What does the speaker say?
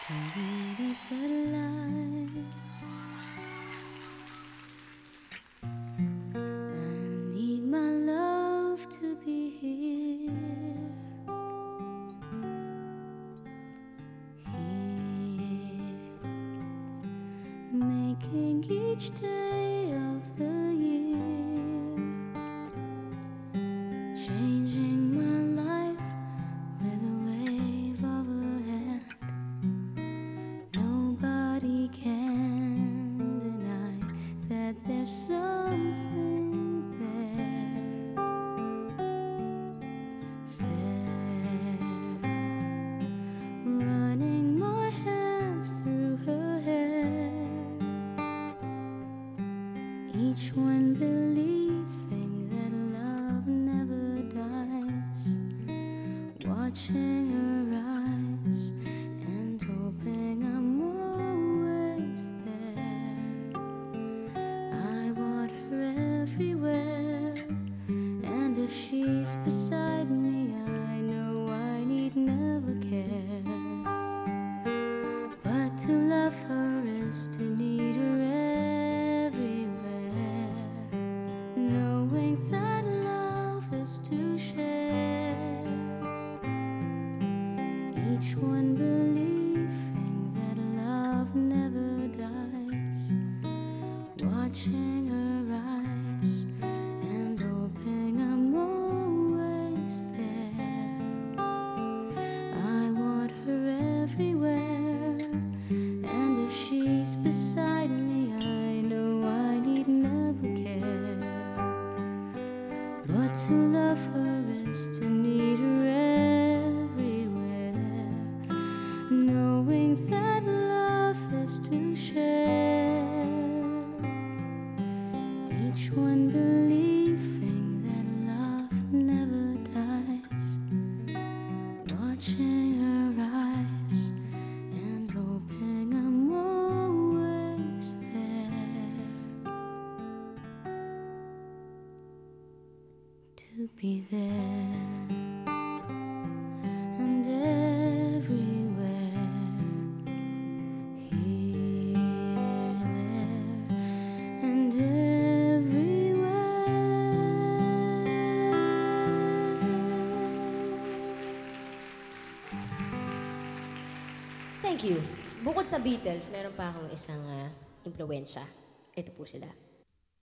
to lead a better life. I need my love to be here, making each day of the year, changing my life with a wave of a hand. Nobody can deny that there's something there, running my hands through her hair, each one believing that love never dies, watching her eyes and hoping I'm always there. I want her everywhere, and if she's beside me, I know I need never care. But to love her is to need her everywhere, knowing that love is to share, each one believing that love never dies, watching her eyes and hoping I'm always there. I want her everywhere, and if she's beside me, I know I need never care. But to love her is to need her everywhere, knowing that love is to share, each one believing that love never dies, watching her eyes and hoping I'm always there, to be there and everywhere, here, there, and everywhere. Thank you. Bukod sa Beatles, meron pa akong isang impluwensya. Ito po sila.